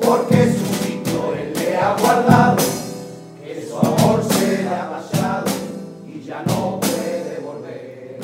porque su sitio él le ha guardado, que su amor se le ha marchado y ya no puede volver.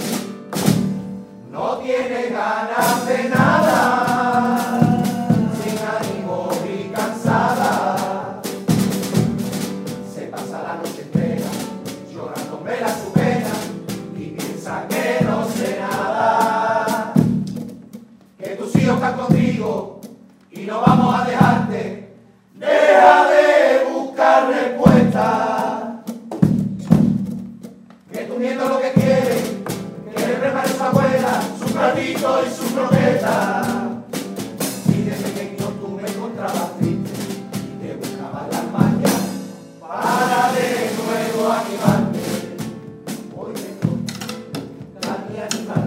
No tiene ganas de nada, sin ánimo y cansada, se pasa la noche entera llorando vela su pena y piensa que no sé nada, que tus hijos están contigo y no vamos a dejarte. Deja de buscar respuestas, que tu nieto lo que quiere, que le prepare su abuela su platito y su croqueta. Y de pequeño tú me encontrabas triste y te buscabas las mañas para de nuevo animarte. Hoy me toca a mi animal.